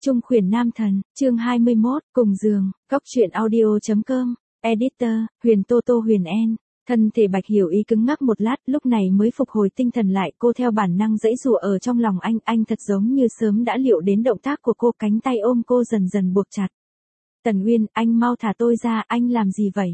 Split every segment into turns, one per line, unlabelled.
Trung khuyển nam thần, chương 21, cùng giường, Cóc truyện audio.com, editor, Huyền Tô Tô Huyền En. Thân thể Bạch Hiểu Ý cứng ngắc một lát, lúc này mới phục hồi tinh thần lại, cô theo bản năng giãy giụa ở trong lòng anh thật giống như sớm đã liệu đến động tác của cô, cánh tay ôm cô dần dần buộc chặt. Tần Uyên, anh mau thả tôi ra, anh làm gì vậy?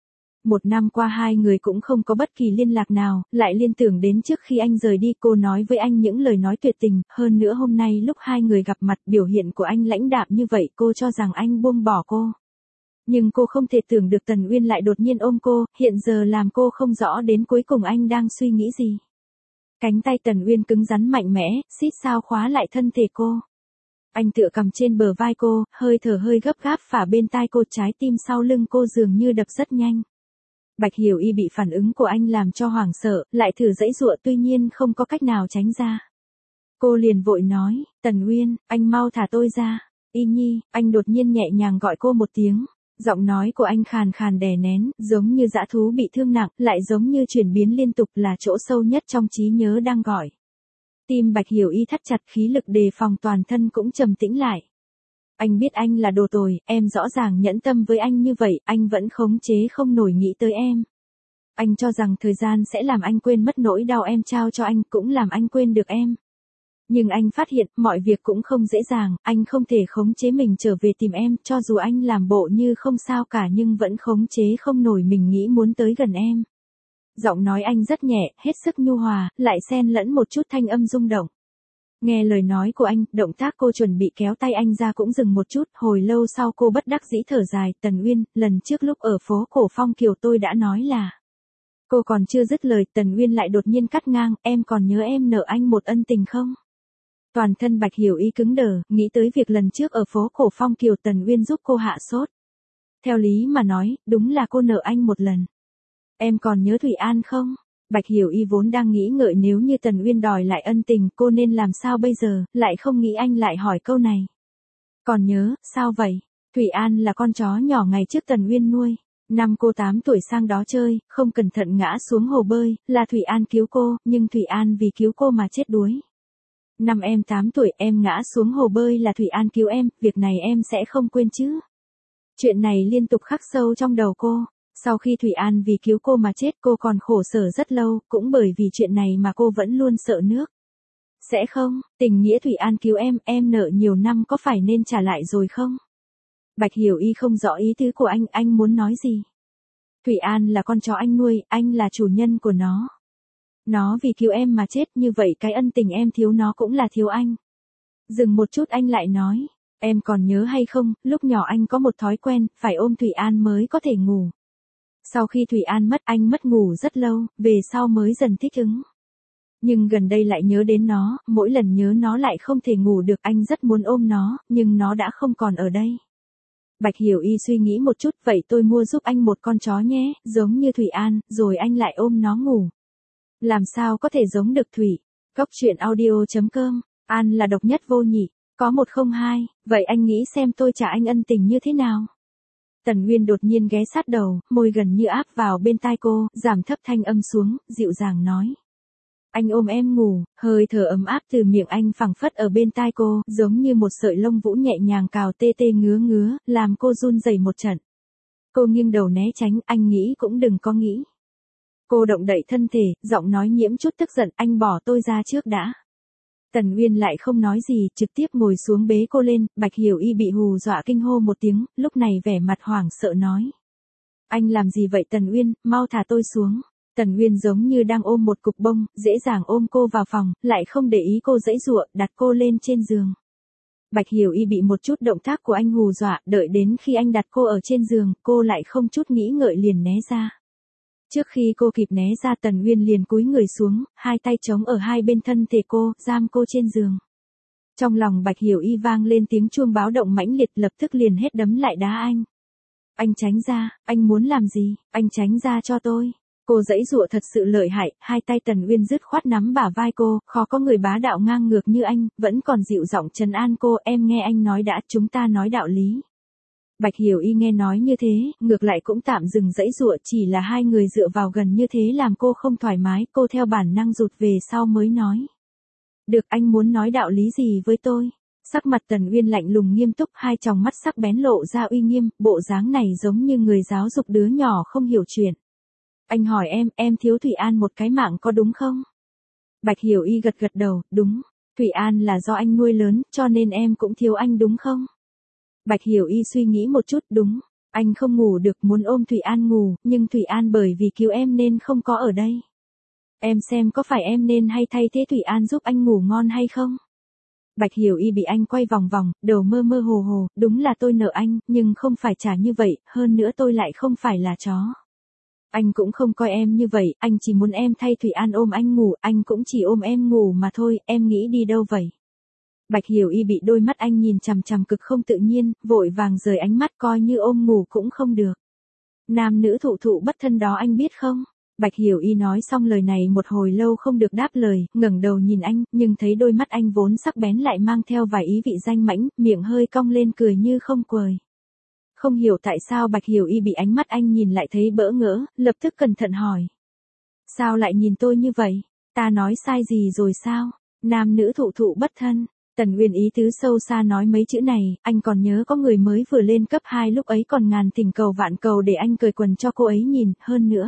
Một năm qua hai người cũng không có bất kỳ liên lạc nào, lại liên tưởng đến trước khi anh rời đi cô nói với anh những lời nói tuyệt tình, hơn nữa hôm nay lúc hai người gặp mặt biểu hiện của anh lãnh đạm như vậy cô cho rằng anh buông bỏ cô. Nhưng cô không thể tưởng được Tần Uyên lại đột nhiên ôm cô, hiện giờ làm cô không rõ đến cuối cùng anh đang suy nghĩ gì. Cánh tay Tần Uyên cứng rắn mạnh mẽ, xít sao khóa lại thân thể cô. Anh tựa cằm trên bờ vai cô, hơi thở hơi gấp gáp phả bên tai cô, trái tim sau lưng cô dường như đập rất nhanh. Bạch Hiểu Y bị phản ứng của anh làm cho hoảng sợ, lại thử giãy giụa tuy nhiên không có cách nào tránh ra. Cô liền vội nói, Tần Uyên, anh mau thả tôi ra. Y Nhi, anh đột nhiên nhẹ nhàng gọi cô một tiếng. Giọng nói của anh khàn khàn đè nén, giống như dã thú bị thương nặng, lại giống như chuyển biến liên tục là chỗ sâu nhất trong trí nhớ đang gọi. Tim Bạch Hiểu Y thắt chặt, khí lực đề phòng toàn thân cũng trầm tĩnh lại. Anh biết anh là đồ tồi, em rõ ràng nhẫn tâm với anh như vậy, anh vẫn khống chế không nổi nghĩ tới em. Anh cho rằng thời gian sẽ làm anh quên mất nỗi đau em trao cho anh, cũng làm anh quên được em. Nhưng anh phát hiện, mọi việc cũng không dễ dàng, anh không thể khống chế mình trở về tìm em, cho dù anh làm bộ như không sao cả nhưng vẫn khống chế không nổi mình nghĩ muốn tới gần em. Giọng nói anh rất nhẹ, hết sức nhu hòa, lại xen lẫn một chút thanh âm rung động. Nghe lời nói của anh, động tác cô chuẩn bị kéo tay anh ra cũng dừng một chút, hồi lâu sau cô bất đắc dĩ thở dài, Tần Uyên, lần trước lúc ở phố cổ Phong Kiều tôi đã nói là. Cô còn chưa dứt lời, Tần Uyên lại đột nhiên cắt ngang, em còn nhớ em nợ anh một ân tình không? Toàn thân Bạch Hiểu Y cứng đờ, nghĩ tới việc lần trước ở phố cổ Phong Kiều Tần Uyên giúp cô hạ sốt. Theo lý mà nói, đúng là cô nợ anh một lần. Em còn nhớ Thủy An không? Bạch Hiểu Y vốn đang nghĩ ngợi nếu như Tần Uyên đòi lại ân tình cô nên làm sao bây giờ, lại không nghĩ anh lại hỏi câu này. Còn nhớ, sao vậy? Thủy An là con chó nhỏ ngày trước Tần Uyên nuôi. Năm cô 8 tuổi sang đó chơi, không cẩn thận ngã xuống hồ bơi, là Thủy An cứu cô, nhưng Thủy An vì cứu cô mà chết đuối. Năm em 8 tuổi em ngã xuống hồ bơi là Thủy An cứu em, việc này em sẽ không quên chứ. Chuyện này liên tục khắc sâu trong đầu cô. Sau khi Thủy An vì cứu cô mà chết cô còn khổ sở rất lâu, cũng bởi vì chuyện này mà cô vẫn luôn sợ nước. Sẽ không, tình nghĩa Thủy An cứu em nợ nhiều năm có phải nên trả lại rồi không? Bạch Hiểu Y không rõ ý tứ của anh muốn nói gì? Thủy An là con chó anh nuôi, anh là chủ nhân của nó. Nó vì cứu em mà chết, như vậy cái ân tình em thiếu nó cũng là thiếu anh. Dừng một chút anh lại nói, em còn nhớ hay không, lúc nhỏ anh có một thói quen, phải ôm Thủy An mới có thể ngủ. Sau khi Thủy An mất anh mất ngủ rất lâu, về sau mới dần thích ứng. Nhưng gần đây lại nhớ đến nó, mỗi lần nhớ nó lại không thể ngủ được, anh rất muốn ôm nó, nhưng nó đã không còn ở đây. Bạch Hiểu Y suy nghĩ một chút, vậy tôi mua giúp anh một con chó nhé, giống như Thủy An, rồi anh lại ôm nó ngủ. Làm sao có thể giống được Thủy? Cóc truyện audio.com, An là độc nhất vô nhị, có 102, vậy anh nghĩ xem tôi trả anh ân tình như thế nào? Tần Uyên đột nhiên ghé sát đầu, môi gần như áp vào bên tai cô, giảm thấp thanh âm xuống, dịu dàng nói. Anh ôm em ngủ, hơi thở ấm áp từ miệng anh phẳng phất ở bên tai cô, giống như một sợi lông vũ nhẹ nhàng cào tê tê ngứa, làm cô run rẩy một trận. Cô nghiêng đầu né tránh, anh nghĩ cũng đừng có nghĩ. Cô động đậy thân thể, giọng nói nhiễm chút tức giận, anh bỏ tôi ra trước đã. Tần Uyên lại không nói gì, trực tiếp ngồi xuống bế cô lên, Bạch Hiểu Y bị hù dọa kinh hô một tiếng, lúc này vẻ mặt hoảng sợ nói. Anh làm gì vậy Tần Uyên, mau thả tôi xuống. Tần Uyên giống như đang ôm một cục bông, dễ dàng ôm cô vào phòng, lại không để ý cô giãy giụa, đặt cô lên trên giường. Bạch Hiểu Y bị một chút động tác của anh hù dọa, đợi đến khi anh đặt cô ở trên giường, cô lại không chút nghĩ ngợi liền né ra. Trước khi cô kịp né ra Tần Uyên liền cúi người xuống, hai tay chống ở hai bên thân thể cô, giam cô trên giường. Trong lòng Bạch Hiểu Y vang lên tiếng chuông báo động mãnh liệt, lập tức liền hết đấm lại đá anh. Anh tránh ra, anh muốn làm gì, anh tránh ra cho tôi. Cô giãy giụa thật sự lợi hại, hai tay Tần Uyên dứt khoát nắm bả vai cô, khó có người bá đạo ngang ngược như anh, vẫn còn dịu giọng trấn an cô, em nghe anh nói đã, chúng ta nói đạo lý. Bạch Hiểu Y nghe nói như thế, ngược lại cũng tạm dừng giãy giụa, chỉ là hai người dựa vào gần như thế làm cô không thoải mái, cô theo bản năng rụt về sau mới nói. Được, anh muốn nói đạo lý gì với tôi? Sắc mặt Tần Uyên lạnh lùng nghiêm túc, hai tròng mắt sắc bén lộ ra uy nghiêm, bộ dáng này giống như người giáo dục đứa nhỏ không hiểu chuyện. Anh hỏi em thiếu Thủy An một cái mạng có đúng không? Bạch Hiểu Y gật gật đầu, đúng. Thủy An là do anh nuôi lớn, cho nên em cũng thiếu anh đúng không? Bạch Hiểu Y suy nghĩ một chút, đúng. Anh không ngủ được muốn ôm Thủy An ngủ, nhưng Thủy An bởi vì cứu em nên không có ở đây. Em xem có phải em nên hay thay thế Thủy An giúp anh ngủ ngon hay không? Bạch Hiểu Y bị anh quay vòng vòng, đầu mơ mơ hồ hồ, đúng là tôi nợ anh, nhưng không phải trả như vậy, hơn nữa tôi lại không phải là chó. Anh cũng không coi em như vậy, anh chỉ muốn em thay Thủy An ôm anh ngủ, anh cũng chỉ ôm em ngủ mà thôi, em nghĩ đi đâu vậy? Bạch Hiểu Y bị đôi mắt anh nhìn chằm chằm cực không tự nhiên, vội vàng rời ánh mắt coi như ôm ngủ cũng không được. Nam nữ thụ thụ bất thân đó anh biết không? Bạch Hiểu Y nói xong lời này một hồi lâu không được đáp lời, ngẩng đầu nhìn anh, nhưng thấy đôi mắt anh vốn sắc bén lại mang theo vài ý vị danh mãnh, miệng hơi cong lên cười như không cười. Không hiểu tại sao Bạch Hiểu Y bị ánh mắt anh nhìn lại thấy bỡ ngỡ, lập tức cẩn thận hỏi. Sao lại nhìn tôi như vậy? Ta nói sai gì rồi sao? Nam nữ thụ thụ bất thân. Tần Uyên ý tứ sâu xa nói mấy chữ này, anh còn nhớ có người mới vừa lên cấp 2 lúc ấy còn ngàn thỉnh cầu vạn cầu để anh cởi quần cho cô ấy nhìn, hơn nữa.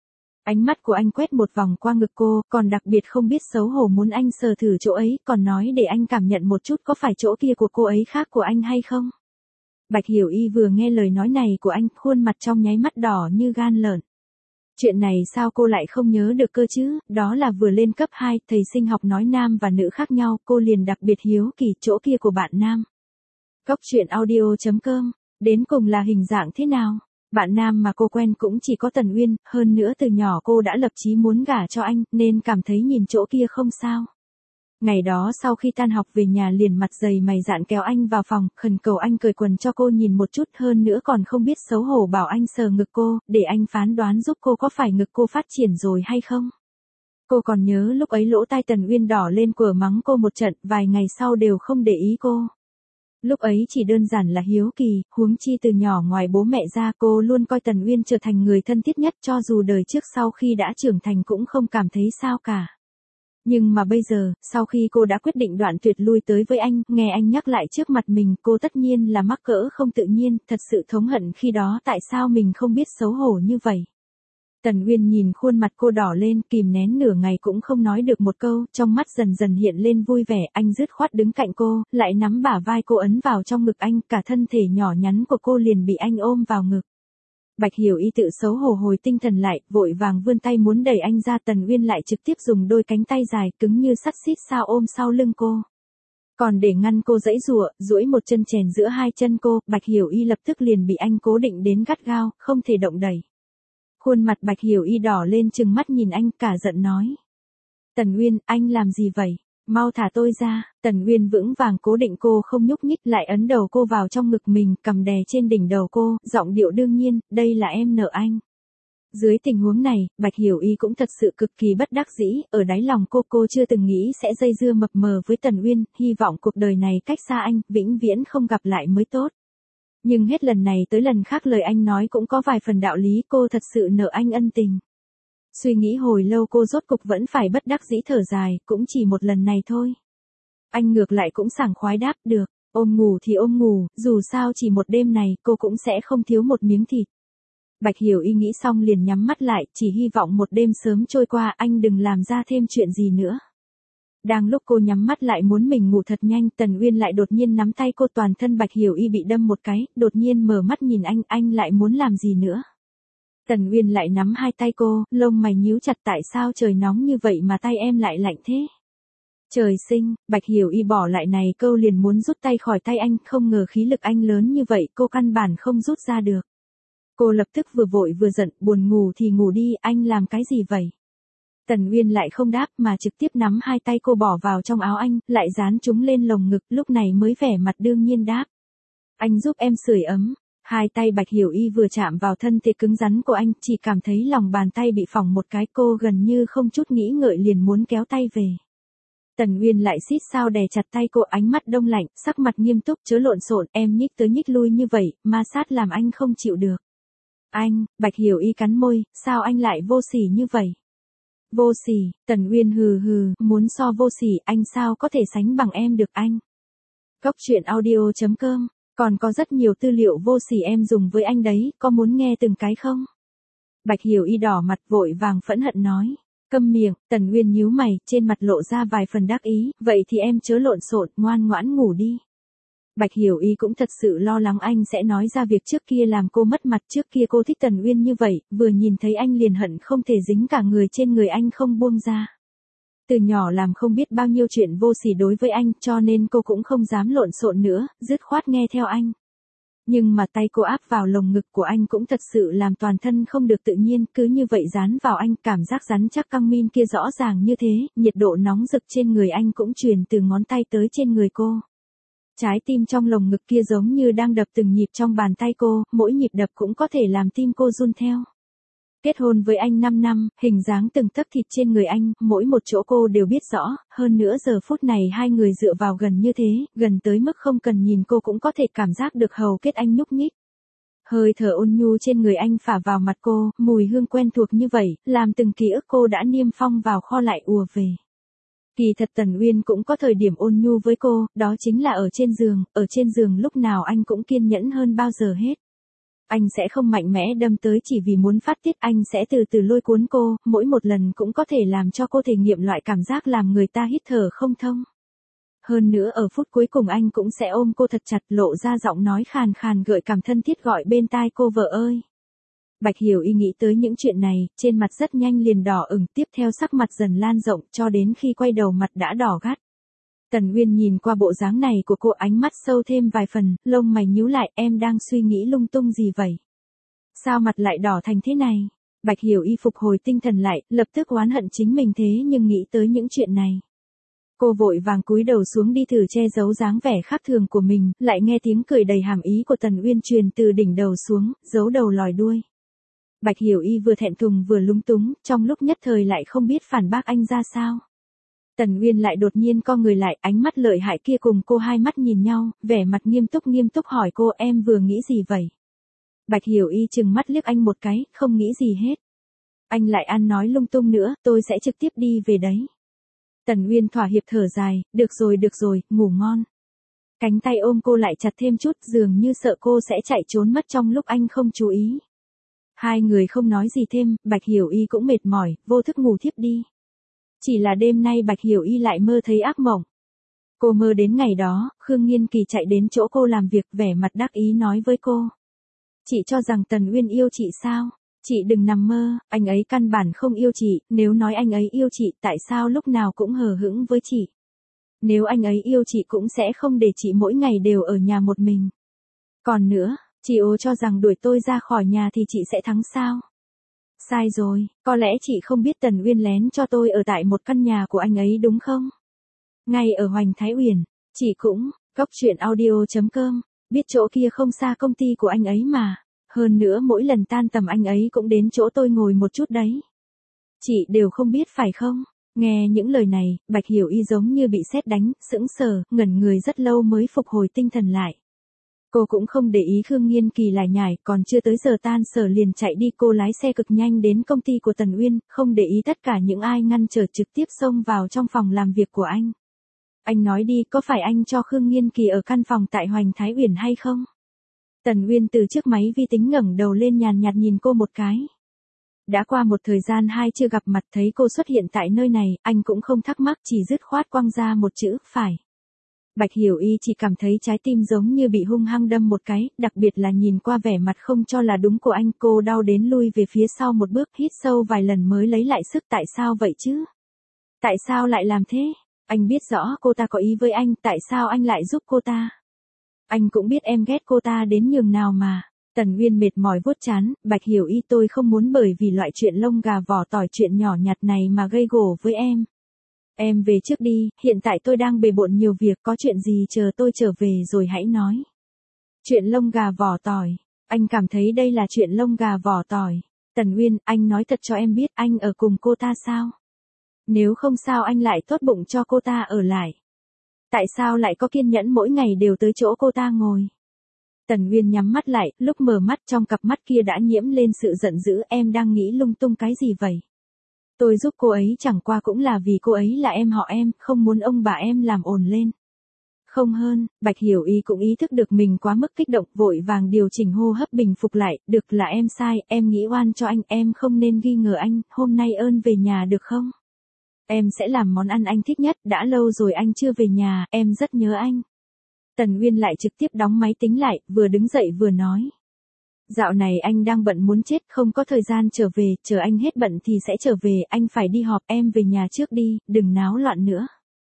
Ánh mắt của anh quét một vòng qua ngực cô, còn đặc biệt không biết xấu hổ muốn anh sờ thử chỗ ấy, còn nói để anh cảm nhận một chút có phải chỗ kia của cô ấy khác của anh hay không. Bạch Hiểu Y vừa nghe lời nói này của anh, khuôn mặt trong nháy mắt đỏ như gan lợn. Chuyện này sao cô lại không nhớ được cơ chứ, đó là vừa lên cấp 2, thầy sinh học nói nam và nữ khác nhau, cô liền đặc biệt hiếu kỳ chỗ kia của bạn nam. Cóc truyện audio.com, đến cùng là hình dạng thế nào? Bạn nam mà cô quen cũng chỉ có Tần Uyên, hơn nữa từ nhỏ cô đã lập chí muốn gả cho anh, nên cảm thấy nhìn chỗ kia không sao. Ngày đó sau khi tan học về nhà liền mặt dày mày dạn kéo anh vào phòng, khẩn cầu anh cởi quần cho cô nhìn một chút, hơn nữa còn không biết xấu hổ bảo anh sờ ngực cô, để anh phán đoán giúp cô có phải ngực cô phát triển rồi hay không. Cô còn nhớ lúc ấy lỗ tai Tần Uyên đỏ lên quở mắng cô một trận, vài ngày sau đều không để ý cô. Lúc ấy chỉ đơn giản là hiếu kỳ, huống chi từ nhỏ ngoài bố mẹ ra cô luôn coi Tần Uyên trở thành người thân thiết nhất, cho dù đời trước sau khi đã trưởng thành cũng không cảm thấy sao cả. Nhưng mà bây giờ, sau khi cô đã quyết định đoạn tuyệt lui tới với anh, nghe anh nhắc lại trước mặt mình, cô tất nhiên là mắc cỡ không tự nhiên, thật sự thống hận khi đó tại sao mình không biết xấu hổ như vậy. Tần Uyên nhìn khuôn mặt cô đỏ lên, kìm nén nửa ngày cũng không nói được một câu, trong mắt dần dần hiện lên vui vẻ, anh dứt khoát đứng cạnh cô, lại nắm bả vai cô ấn vào trong ngực anh, cả thân thể nhỏ nhắn của cô liền bị anh ôm vào ngực. Bạch Hiểu Y tự xấu hổ hồi tinh thần lại, vội vàng vươn tay muốn đẩy anh ra, Tần Uyên lại trực tiếp dùng đôi cánh tay dài cứng như sắt xít sao ôm sau lưng cô. Còn để ngăn cô giãy giụa, duỗi một chân chèn giữa hai chân cô, Bạch Hiểu Y lập tức liền bị anh cố định đến gắt gao, không thể động đẩy. Khuôn mặt Bạch Hiểu Y đỏ lên trừng mắt nhìn anh, cả giận nói. Tần Uyên, anh làm gì vậy? Mau thả tôi ra. Tần Uyên vững vàng cố định cô không nhúc nhích, lại ấn đầu cô vào trong ngực mình, cầm đè trên đỉnh đầu cô, giọng điệu đương nhiên, đây là em nợ anh. Dưới tình huống này, Bạch Hiểu Y cũng thật sự cực kỳ bất đắc dĩ, ở đáy lòng cô chưa từng nghĩ sẽ dây dưa mập mờ với Tần Uyên, hy vọng cuộc đời này cách xa anh, vĩnh viễn không gặp lại mới tốt. Nhưng hết lần này tới lần khác lời anh nói cũng có vài phần đạo lý, cô thật sự nợ anh ân tình. Suy nghĩ hồi lâu cô rốt cục vẫn phải bất đắc dĩ thở dài, cũng chỉ một lần này thôi. Anh ngược lại cũng sảng khoái đáp, được, ôm ngủ thì ôm ngủ, dù sao chỉ một đêm này, cô cũng sẽ không thiếu một miếng thịt. Bạch Hiểu Y nghĩ xong liền nhắm mắt lại, chỉ hy vọng một đêm sớm trôi qua, anh đừng làm ra thêm chuyện gì nữa. Đang lúc cô nhắm mắt lại muốn mình ngủ thật nhanh, Tần Uyên lại đột nhiên nắm tay cô, toàn thân Bạch Hiểu Y bị đâm một cái, đột nhiên mở mắt nhìn anh lại muốn làm gì nữa. Tần Uyên lại nắm hai tay cô, lông mày nhíu chặt, tại sao trời nóng như vậy mà tay em lại lạnh thế? Trời sinh, Bạch Hiểu Y bỏ lại này câu liền muốn rút tay khỏi tay anh, không ngờ khí lực anh lớn như vậy, cô căn bản không rút ra được. Cô lập tức vừa vội vừa giận, buồn ngủ thì ngủ đi, anh làm cái gì vậy? Tần Uyên lại không đáp mà trực tiếp nắm hai tay cô bỏ vào trong áo anh, lại dán chúng lên lồng ngực, lúc này mới vẻ mặt đương nhiên đáp. Anh giúp em sưởi ấm. Hai tay Bạch Hiểu Y vừa chạm vào thân thể cứng rắn của anh, chỉ cảm thấy lòng bàn tay bị phỏng một cái, cô gần như không chút nghĩ ngợi liền muốn kéo tay về. Tần Uyên lại xít sao đè chặt tay cô, ánh mắt đông lạnh, sắc mặt nghiêm túc, chớ lộn xộn, em nhích tới nhích lui như vậy, ma sát làm anh không chịu được. Anh, Bạch Hiểu Y cắn môi, sao anh lại vô sỉ như vậy? Vô sỉ, Tần Uyên hừ hừ, muốn so vô sỉ, anh sao có thể sánh bằng em được anh? Cóc truyện audio.com, còn có rất nhiều tư liệu vô sỉ em dùng với anh đấy, có muốn nghe từng cái không? Bạch Hiểu Y đỏ mặt vội vàng phẫn hận nói. Câm miệng, Tần Uyên nhíu mày, trên mặt lộ ra vài phần đắc ý, vậy thì em chớ lộn xộn, ngoan ngoãn ngủ đi. Bạch Hiểu Y cũng thật sự lo lắng anh sẽ nói ra việc trước kia làm cô mất mặt, trước kia cô thích Tần Uyên như vậy, vừa nhìn thấy anh liền hận không thể dính cả người trên người anh không buông ra. Từ nhỏ làm không biết bao nhiêu chuyện vô sỉ đối với anh, cho nên cô cũng không dám lộn xộn nữa, dứt khoát nghe theo anh. Nhưng mà tay cô áp vào lồng ngực của anh cũng thật sự làm toàn thân không được tự nhiên, cứ như vậy dán vào anh, cảm giác rắn chắc căng min kia rõ ràng như thế, nhiệt độ nóng rực trên người anh cũng truyền từ ngón tay tới trên người cô. Trái tim trong lồng ngực kia giống như đang đập từng nhịp trong bàn tay cô, mỗi nhịp đập cũng có thể làm tim cô run theo. Kết hôn với anh 5 năm, hình dáng từng tấc thịt trên người anh, mỗi một chỗ cô đều biết rõ, hơn nữa giờ phút này hai người dựa vào gần như thế, gần tới mức không cần nhìn cô cũng có thể cảm giác được hầu kết anh nhúc nhích. Hơi thở ôn nhu trên người anh phả vào mặt cô, mùi hương quen thuộc như vậy, làm từng ký ức cô đã niêm phong vào kho lại ùa về. Kỳ thật Tần Uyên cũng có thời điểm ôn nhu với cô, đó chính là ở trên giường lúc nào anh cũng kiên nhẫn hơn bao giờ hết. Anh sẽ không mạnh mẽ đâm tới chỉ vì muốn phát tiết, anh sẽ từ từ lôi cuốn cô, mỗi một lần cũng có thể làm cho cô thể nghiệm loại cảm giác làm người ta hít thở không thông. Hơn nữa ở phút cuối cùng anh cũng sẽ ôm cô thật chặt, lộ ra giọng nói khàn khàn gợi cảm thân thiết gọi bên tai cô vợ ơi. Bạch Hiểu Y nghĩ tới những chuyện này, trên mặt rất nhanh liền đỏ ửng, tiếp theo sắc mặt dần lan rộng cho đến khi quay đầu mặt đã đỏ gắt. Tần Uyên nhìn qua bộ dáng này của cô, ánh mắt sâu thêm vài phần, lông mày nhíu lại, em đang suy nghĩ lung tung gì vậy? Sao mặt lại đỏ thành thế này? Bạch Hiểu Y phục hồi tinh thần lại, lập tức oán hận chính mình thế nhưng nghĩ tới những chuyện này. Cô vội vàng cúi đầu xuống đi thử che giấu dáng vẻ khác thường của mình, lại nghe tiếng cười đầy hàm ý của Tần Uyên truyền từ đỉnh đầu xuống, giấu đầu lòi đuôi. Bạch Hiểu Y vừa thẹn thùng vừa lúng túng, trong lúc nhất thời lại không biết phản bác anh ra sao. Tần Uyên lại đột nhiên co người lại, ánh mắt lợi hại kia cùng cô hai mắt nhìn nhau, vẻ mặt nghiêm túc hỏi cô, em vừa nghĩ gì vậy? Bạch Hiểu Y chừng mắt liếc anh một cái, không nghĩ gì hết. Anh lại ăn nói lung tung nữa, tôi sẽ trực tiếp đi về đấy. Tần Uyên thỏa hiệp thở dài, được rồi, ngủ ngon. Cánh tay ôm cô lại chặt thêm chút, dường như sợ cô sẽ chạy trốn mất trong lúc anh không chú ý. Hai người không nói gì thêm, Bạch Hiểu Y cũng mệt mỏi, vô thức ngủ thiếp đi. Chỉ là đêm nay Bạch Hiểu Y lại mơ thấy ác mộng. Cô mơ đến ngày đó, Khương Nghiên Kỳ chạy đến chỗ cô làm việc, vẻ mặt đắc ý nói với cô. Chị cho rằng Tần Uyên yêu chị sao? Chị đừng nằm mơ, anh ấy căn bản không yêu chị, nếu nói anh ấy yêu chị, tại sao lúc nào cũng hờ hững với chị? Nếu anh ấy yêu chị cũng sẽ không để chị mỗi ngày đều ở nhà một mình. Còn nữa, chị cho rằng đuổi tôi ra khỏi nhà thì chị sẽ thắng sao? Sai rồi, có lẽ chị không biết Tần Uyên lén cho tôi ở tại một căn nhà của anh ấy đúng không? Ngay ở Hoành Thái Uyển, chị cũng, Cóc truyện audio.com, biết chỗ kia không xa công ty của anh ấy mà. Hơn nữa mỗi lần tan tầm anh ấy cũng đến chỗ tôi ngồi một chút đấy. Chị đều không biết phải không? Nghe những lời này, Bạch Hiểu Y giống như bị sét đánh, sững sờ, ngẩn người rất lâu mới phục hồi tinh thần lại. Cô cũng không để ý Khương Nghiên Kỳ lải nhải, còn chưa tới giờ tan sở liền chạy đi, cô lái xe cực nhanh đến công ty của Tần Uyên, không để ý tất cả những ai ngăn trở, trực tiếp xông vào trong phòng làm việc của anh. Anh nói đi, có phải anh cho Khương Nghiên Kỳ ở căn phòng tại Hoành Thái Uyển hay không? Tần Uyên từ trước máy vi tính ngẩng đầu lên nhàn nhạt nhìn cô một cái. Đã qua một thời gian hai chưa gặp mặt, thấy cô xuất hiện tại nơi này, anh cũng không thắc mắc, chỉ dứt khoát quăng ra một chữ, phải. Bạch Hiểu Y chỉ cảm thấy trái tim giống như bị hung hăng đâm một cái, đặc biệt là nhìn qua vẻ mặt không cho là đúng của anh, cô đau đến lui về phía sau một bước, hít sâu vài lần mới lấy lại sức. Tại sao vậy chứ? Tại sao lại làm thế? Anh biết rõ cô ta có ý với anh, tại sao anh lại giúp cô ta? Anh cũng biết em ghét cô ta đến nhường nào mà. Tần Uyên mệt mỏi vuốt trán, Bạch Hiểu Y, tôi không muốn bởi vì loại chuyện lông gà vỏ tỏi, chuyện nhỏ nhặt này mà gây gổ với em. Em về trước đi, hiện tại tôi đang bề bộn nhiều việc, có chuyện gì chờ tôi trở về rồi hãy nói. Chuyện lông gà vỏ tỏi, anh cảm thấy đây là chuyện lông gà vỏ tỏi. Tần Uyên, anh nói thật cho em biết, anh ở cùng cô ta sao? Nếu không sao anh lại tốt bụng cho cô ta ở lại. Tại sao lại có kiên nhẫn mỗi ngày đều tới chỗ cô ta ngồi? Tần Uyên nhắm mắt lại, lúc mở mắt trong cặp mắt kia đã nhiễm lên sự giận dữ, em đang nghĩ lung tung cái gì vậy? Tôi giúp cô ấy chẳng qua cũng là vì cô ấy là em họ em, không muốn ông bà em làm ồn lên. Không hơn, Bạch Hiểu Y cũng ý thức được mình quá mức kích động, vội vàng điều chỉnh hô hấp bình phục lại, được là em sai, em nghĩ oan cho anh, em không nên nghi ngờ anh, hôm nay ơn về nhà được không? Em sẽ làm món ăn anh thích nhất, đã lâu rồi anh chưa về nhà, em rất nhớ anh. Tần Uyên lại trực tiếp đóng máy tính lại, vừa đứng dậy vừa nói. Dạo này anh đang bận muốn chết, không có thời gian trở về, chờ anh hết bận thì sẽ trở về, anh phải đi họp, em về nhà trước đi, đừng náo loạn nữa.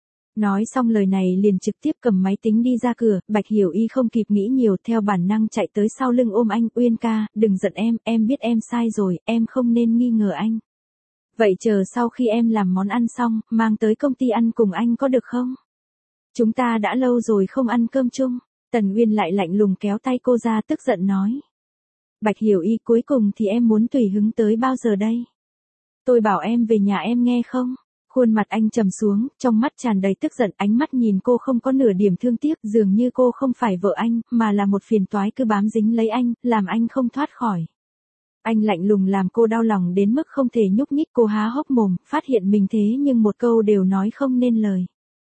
Nói xong lời này liền trực tiếp cầm máy tính đi ra cửa, Bạch Hiểu Y không kịp nghĩ nhiều, theo bản năng chạy tới sau lưng ôm anh, Uyên ca, đừng giận em biết em sai rồi, em không nên nghi ngờ anh. Vậy chờ sau khi em làm món ăn xong, mang tới công ty ăn cùng anh có được không? Chúng ta đã lâu rồi không ăn cơm chung. Tần Uyên lại lạnh lùng kéo tay cô ra, tức giận nói. Bạch Hiểu Y, cuối cùng thì em muốn tùy hứng tới bao giờ đây? Tôi bảo em về nhà em nghe không? Khuôn mặt anh trầm xuống, trong mắt tràn đầy tức giận, ánh mắt nhìn cô không có nửa điểm thương tiếc, dường như cô không phải vợ anh, mà là một phiền toái cứ bám dính lấy anh, làm anh không thoát khỏi. Anh lạnh lùng làm cô đau lòng đến mức không thể nhúc nhích, cô há hốc mồm, phát hiện mình thế nhưng một câu đều nói không nên lời.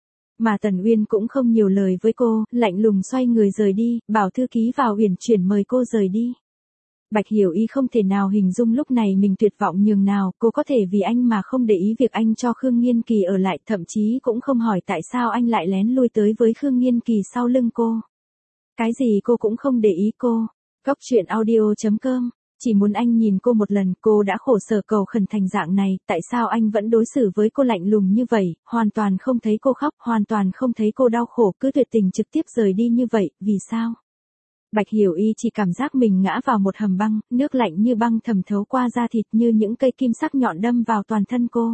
Mà Tần Uyên cũng không nhiều lời với cô, lạnh lùng xoay người rời đi, bảo thư ký vào uyển chuyển mời cô rời đi. Bạch Hiểu Y không thể nào hình dung lúc này mình tuyệt vọng nhường nào, cô có thể vì anh mà không để ý việc anh cho Khương Nghiên Kỳ ở lại, thậm chí cũng không hỏi tại sao anh lại lén lui tới với Khương Nghiên Kỳ sau lưng cô. Cái gì cô cũng không để ý cô. Góc truyện audio.com, chỉ muốn anh nhìn cô một lần, cô đã khổ sở cầu khẩn thành dạng này, tại sao anh vẫn đối xử với cô lạnh lùng như vậy, hoàn toàn không thấy cô khóc, hoàn toàn không thấy cô đau khổ, cứ tuyệt tình trực tiếp rời đi như vậy, vì sao? Bạch Hiểu Y chỉ cảm giác mình ngã vào một hầm băng, nước lạnh như băng thẩm thấu qua da thịt như những cây kim sắc nhọn đâm vào toàn thân cô.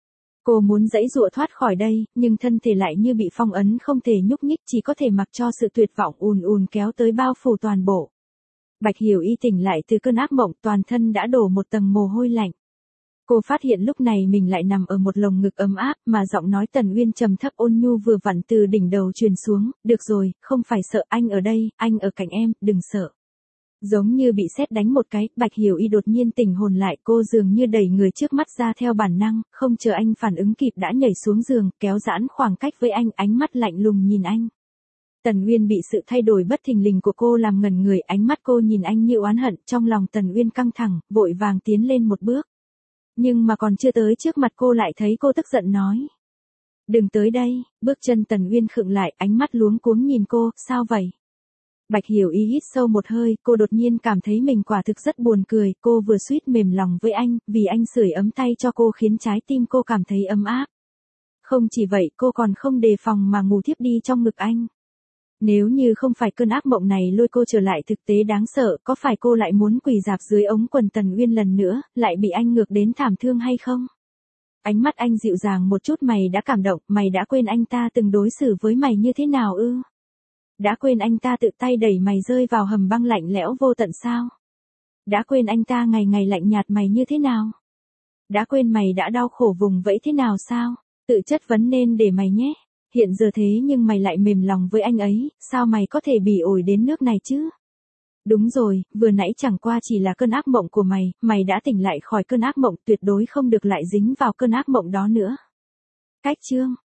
Cô muốn giãy giụa thoát khỏi đây, nhưng thân thể lại như bị phong ấn không thể nhúc nhích, chỉ có thể mặc cho sự tuyệt vọng ùn ùn kéo tới bao phủ toàn bộ. Bạch Hiểu Y tỉnh lại từ cơn ác mộng, toàn thân đã đổ một tầng mồ hôi lạnh. Cô phát hiện lúc này mình lại nằm ở một lồng ngực ấm áp, mà giọng nói Tần Uyên trầm thấp ôn nhu vừa vặn từ đỉnh đầu truyền xuống, được rồi, không phải sợ, anh ở đây, anh ở cạnh em, đừng sợ. Giống như bị sét đánh một cái, Bạch Hiểu Y đột nhiên tỉnh hồn lại, cô dường như đẩy người trước mắt ra theo bản năng, không chờ anh phản ứng kịp đã nhảy xuống giường, kéo giãn khoảng cách với anh, ánh mắt lạnh lùng nhìn anh. Tần Uyên bị sự thay đổi bất thình lình của cô làm ngẩn người, ánh mắt cô nhìn anh như oán hận, trong lòng Tần Uyên căng thẳng, vội vàng tiến lên một bước. Nhưng mà còn chưa tới trước mặt cô lại thấy cô tức giận nói. Đừng tới đây, bước chân Tần Uyên khựng lại, ánh mắt luống cuống nhìn cô, sao vậy? Bạch Hiểu Y hít sâu một hơi, cô đột nhiên cảm thấy mình quả thực rất buồn cười, cô vừa suýt mềm lòng với anh, vì anh sưởi ấm tay cho cô khiến trái tim cô cảm thấy ấm áp. Không chỉ vậy, cô còn không đề phòng mà ngủ thiếp đi trong ngực anh. Nếu như không phải cơn ác mộng này lôi cô trở lại thực tế đáng sợ, có phải cô lại muốn quỳ rạp dưới ống quần Tần Uyên lần nữa, lại bị anh ngược đến thảm thương hay không? Ánh mắt anh dịu dàng một chút, mày đã cảm động, mày đã quên anh ta từng đối xử với mày như thế nào ư? Đã quên anh ta tự tay đẩy mày rơi vào hầm băng lạnh lẽo vô tận sao? Đã quên anh ta ngày ngày lạnh nhạt mày như thế nào? Đã quên mày đã đau khổ vùng vẫy thế nào sao? Tự chất vấn nên để mày nhé. Hiện giờ thế nhưng mày lại mềm lòng với anh ấy, sao mày có thể bỉ ổi đến nước này chứ? Đúng rồi, vừa nãy chẳng qua chỉ là cơn ác mộng của mày, mày đã tỉnh lại khỏi cơn ác mộng, tuyệt đối không được lại dính vào cơn ác mộng đó nữa. Cách chương